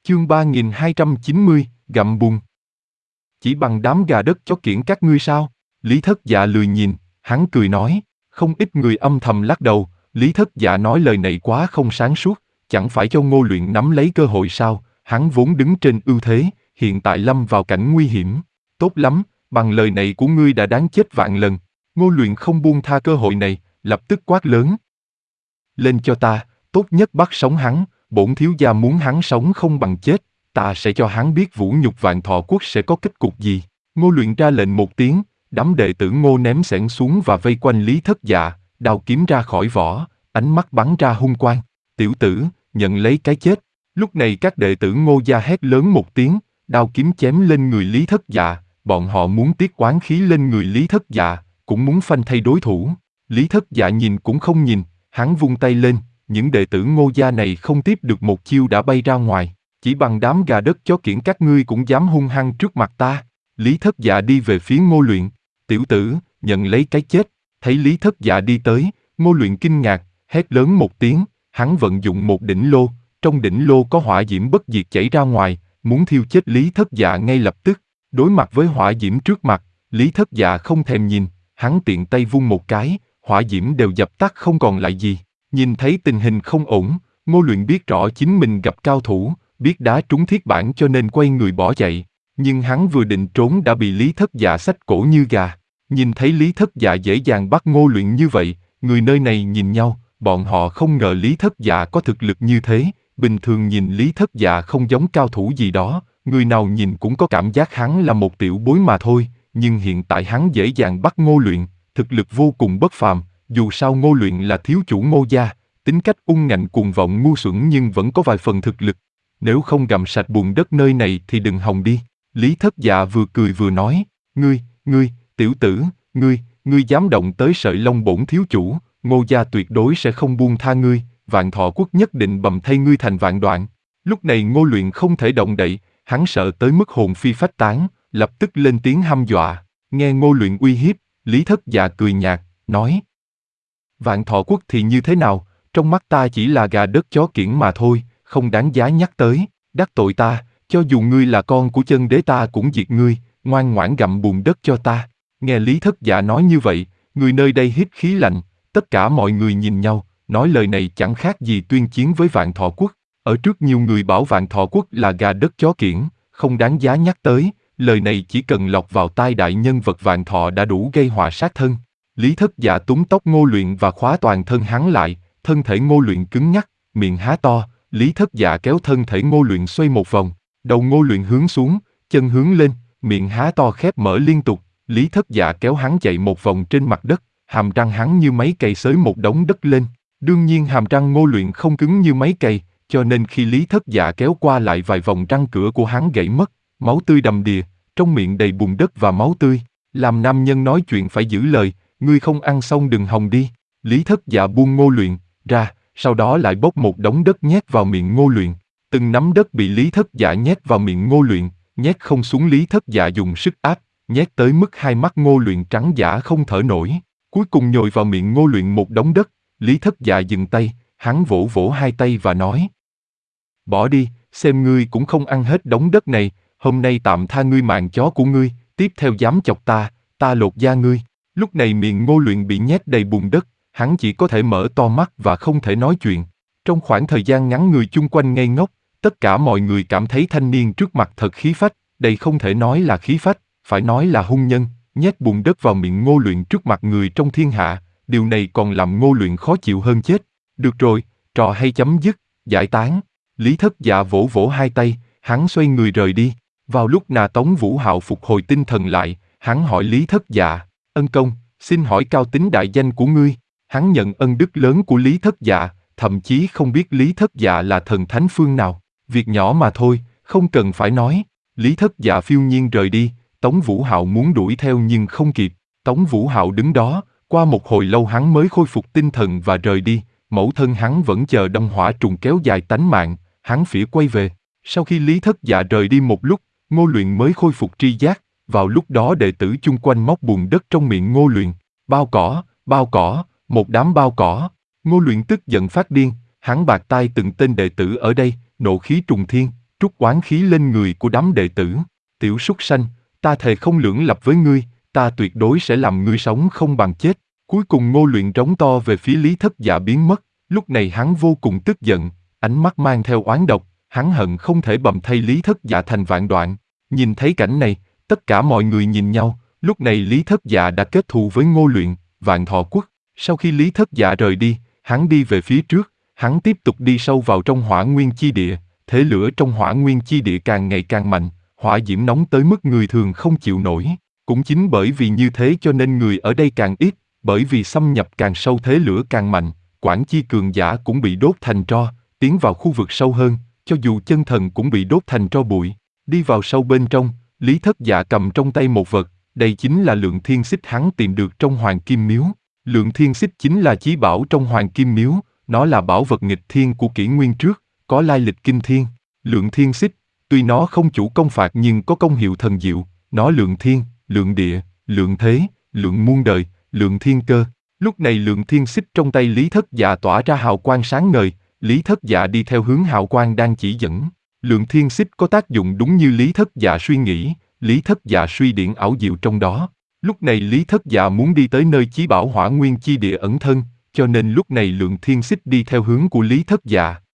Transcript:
Chương 3290, gặm bùn. Chỉ bằng đám gà đất chó kiểng các ngươi sao? Lý Thất Dạ lười nhìn, hắn cười nói. Không ít người âm thầm lắc đầu. Lý Thất Dạ nói lời này quá không sáng suốt, chẳng phải cho Ngô Luyện nắm lấy cơ hội sao? Hắn vốn đứng trên ưu thế, hiện tại lâm vào cảnh nguy hiểm. Tốt lắm, bằng lời này của ngươi đã đáng chết vạn lần. Ngô Luyện không buông tha cơ hội này, lập tức quát lớn. Lên cho ta, tốt nhất bắt sống hắn, bổn thiếu gia muốn hắn sống không bằng chết, ta sẽ cho hắn biết vũ nhục Vạn Thọ Quốc sẽ có kết cục gì. Ngô Luyện ra lệnh một tiếng, đám đệ tử Ngô ném xẻng xuống và vây quanh Lý Thất Dạ, đao kiếm ra khỏi vỏ, ánh mắt bắn ra hung quang. Tiểu tử, nhận lấy cái chết. Lúc này các đệ tử Ngô gia hét lớn một tiếng, đao kiếm chém lên người Lý Thất Dạ, bọn họ muốn tiết oán khí lên người Lý Thất Dạ, cũng muốn phanh thay đối thủ. Lý Thất Dạ nhìn cũng không nhìn, hắn vung tay lên, những đệ tử Ngô gia này không tiếp được một chiêu đã bay ra ngoài. Chỉ bằng đám gà đất chó kiểng các ngươi cũng dám hung hăng trước mặt ta. Lý Thất Dạ đi về phía Ngô Luyện. Tiểu tử, nhận lấy cái chết. Thấy Lý Thất Dạ đi tới, Ngô Luyện kinh ngạc, hét lớn một tiếng, hắn vận dụng một đỉnh lô, trong đỉnh lô có hỏa diễm bất diệt chảy ra ngoài, muốn thiêu chết Lý Thất Dạ ngay lập tức. Đối mặt với hỏa diễm trước mặt, Lý Thất Dạ không thèm nhìn, hắn tiện tay vung một cái, hỏa diễm đều dập tắt không còn lại gì. Nhìn thấy tình hình không ổn, Ngô Luyện biết rõ chính mình gặp cao thủ, biết đá trúng thiết bản cho nên quay người bỏ chạy. Nhưng hắn vừa định trốn đã bị Lý Thất Dạ xách cổ như gà. Nhìn thấy Lý Thất Dạ dễ dàng bắt Ngô Luyện như vậy, người nơi này nhìn nhau, bọn họ không ngờ Lý Thất Dạ có thực lực như thế. Bình thường nhìn Lý Thất Dạ không giống cao thủ gì đó, người nào nhìn cũng có cảm giác hắn là một tiểu bối mà thôi. Nhưng hiện tại hắn dễ dàng bắt Ngô Luyện, thực lực vô cùng bất phàm. Dù sao Ngô Luyện là thiếu chủ Ngô gia, tính cách ung ngạnh cuồng vọng ngu xuẩn nhưng vẫn có vài phần thực lực. Nếu không gặm sạch bùn đất nơi này thì đừng hòng đi. Lý Thất Dạ vừa cười vừa nói, ngươi, tiểu tử, ngươi dám động tới sợi lông bổn thiếu chủ, Ngô gia tuyệt đối sẽ không buông tha ngươi, Vạn Thọ Quốc nhất định bầm thây ngươi thành vạn đoạn. Lúc này Ngô Luyện không thể động đậy, hắn sợ tới mức hồn phi phách tán, lập tức lên tiếng hăm dọa. Nghe Ngô Luyện uy hiếp, Lý Thất Dạ cười nhạt, nói. Vạn Thọ Quốc thì như thế nào, trong mắt ta chỉ là gà đất chó kiểng mà thôi, không đáng giá nhắc tới, đắc tội ta, cho dù ngươi là con của chân đế ta cũng diệt ngươi, ngoan ngoãn gặm bùn đất cho ta. Nghe Lý Thất Dạ nói như vậy, người nơi đây hít khí lạnh, tất cả mọi người nhìn nhau, nói lời này chẳng khác gì tuyên chiến với Vạn Thọ Quốc. Ở trước nhiều người bảo Vạn Thọ Quốc là gà đất chó kiểng, không đáng giá nhắc tới, lời này chỉ cần lọt vào tai đại nhân vật Vạn Thọ đã đủ gây họa sát thân. Lý Thất Dạ túm tóc Ngô Luyện và khóa toàn thân hắn lại, thân thể Ngô Luyện cứng nhắc, miệng há to, Lý Thất Dạ kéo thân thể Ngô Luyện xoay một vòng, đầu Ngô Luyện hướng xuống, chân hướng lên, miệng há to khép mở liên tục, Lý Thất Dạ kéo hắn chạy một vòng trên mặt đất, hàm răng hắn như máy cày xới một đống đất lên. Đương nhiên hàm răng Ngô Luyện không cứng như máy cày, cho nên khi Lý Thất Dạ kéo qua lại vài vòng răng cửa của hắn gãy mất, máu tươi đầm đìa, trong miệng đầy bùn đất và máu tươi. Làm nam nhân nói chuyện phải giữ lời, ngươi không ăn xong đừng hòng đi. Lý Thất Dạ buông Ngô Luyện ra, sau đó lại bốc một đống đất nhét vào miệng Ngô Luyện. Từng nắm đất bị Lý Thất Dạ nhét vào miệng Ngô Luyện, nhét không xuống Lý Thất Dạ dùng sức áp, nhét tới mức hai mắt Ngô Luyện trắng dã không thở nổi. Cuối cùng nhồi vào miệng Ngô Luyện một đống đất, Lý Thất Dạ dừng tay, hắn vỗ vỗ hai tay và nói. Bỏ đi, xem ngươi cũng không ăn hết đống đất này, hôm nay tạm tha ngươi mạng chó của ngươi, tiếp theo dám chọc ta lột da ngươi. Lúc này miệng Ngô Luyện bị nhét đầy bùn đất, hắn chỉ có thể mở to mắt và không thể nói chuyện. Trong khoảng thời gian ngắn người chung quanh ngây ngốc, tất cả mọi người cảm thấy thanh niên trước mặt thật khí phách, đây không thể nói là khí phách, phải nói là hung nhân, nhét bùn đất vào miệng Ngô Luyện trước mặt người trong thiên hạ, điều này còn làm Ngô Luyện khó chịu hơn chết. Được rồi, trò hay chấm dứt, giải tán. Lý Thất Dạ vỗ vỗ hai tay, hắn xoay người rời đi. Vào lúc Na Tống Vũ Hạo phục hồi tinh thần lại, hắn hỏi Lý Thất Dạ, ân công, xin hỏi cao tính đại danh của ngươi. Hắn nhận ân đức lớn của Lý Thất Dạ, thậm chí không biết Lý Thất Dạ là thần thánh phương nào. Việc nhỏ mà thôi, không cần phải nói. Lý Thất Dạ phiêu nhiên rời đi, Tống Vũ Hạo muốn đuổi theo nhưng không kịp. Tống Vũ Hạo đứng đó, qua một hồi lâu hắn mới khôi phục tinh thần và rời đi. Mẫu thân hắn vẫn chờ Đông Hỏa Trùng kéo dài tánh mạng, hắn phỉ quay về. Sau khi Lý Thất Dạ rời đi một lúc, Ngô Luyện mới khôi phục tri giác. Vào lúc đó đệ tử chung quanh móc bùn đất trong miệng Ngô Luyện. Bao cỏ, một đám bao cỏ. Ngô Luyện tức giận phát điên, hắn bạt tai từng tên đệ tử ở đây, nộ khí trùng thiên, trút oán khí lên người của đám đệ tử. Tiểu súc sanh, ta thề không lưỡng lập với ngươi, ta tuyệt đối sẽ làm ngươi sống không bằng chết. Cuối cùng Ngô Luyện trống to về phía Lý Thất Dạ biến mất, lúc này hắn vô cùng tức giận, ánh mắt mang theo oán độc, hắn hận không thể bầm thây Lý Thất Dạ thành vạn đoạn. Nhìn thấy cảnh này, tất cả mọi người nhìn nhau, lúc này Lý Thất Dạ đã kết thù với Ngô Luyện, Vạn Thọ Quốc. Sau khi Lý Thất Dạ rời đi, hắn đi về phía trước, hắn tiếp tục đi sâu vào trong Hỏa Nguyên Chi Địa, thế lửa trong Hỏa Nguyên Chi Địa càng ngày càng mạnh, hỏa diễm nóng tới mức người thường không chịu nổi. Cũng chính bởi vì như thế cho nên người ở đây càng ít, bởi vì xâm nhập càng sâu thế lửa càng mạnh, Quảng Chi cường giả cũng bị đốt thành tro, tiến vào khu vực sâu hơn, cho dù chân thần cũng bị đốt thành tro bụi. Đi vào sâu bên trong, Lý Thất Dạ cầm trong tay một vật, đây chính là Lượng Thiên Xích hắn tìm được trong Hoàng Kim Miếu. Lượng Thiên Xích chính là chí bảo trong Hoàng Kim Miếu, nó là bảo vật nghịch thiên của kỷ nguyên trước, có lai lịch kinh thiên. Lượng Thiên Xích, tuy nó không chủ công phạt nhưng có công hiệu thần diệu, nó lượng thiên, lượng địa, lượng thế, lượng muôn đời, lượng thiên cơ. Lúc này Lượng Thiên Xích trong tay Lý Thất Dạ tỏa ra hào quang sáng ngời, Lý Thất Dạ đi theo hướng hào quang đang chỉ dẫn. Lượng Thiên Xích có tác dụng đúng như Lý Thất Dạ suy nghĩ, Lý Thất Dạ suy điển ảo diệu trong đó. Lúc này Lý Thất Dạ muốn đi tới nơi chí bảo Hỏa Nguyên Chi Địa ẩn thân, cho nên lúc này Lượng Thiên Xích đi theo hướng của Lý Thất Dạ.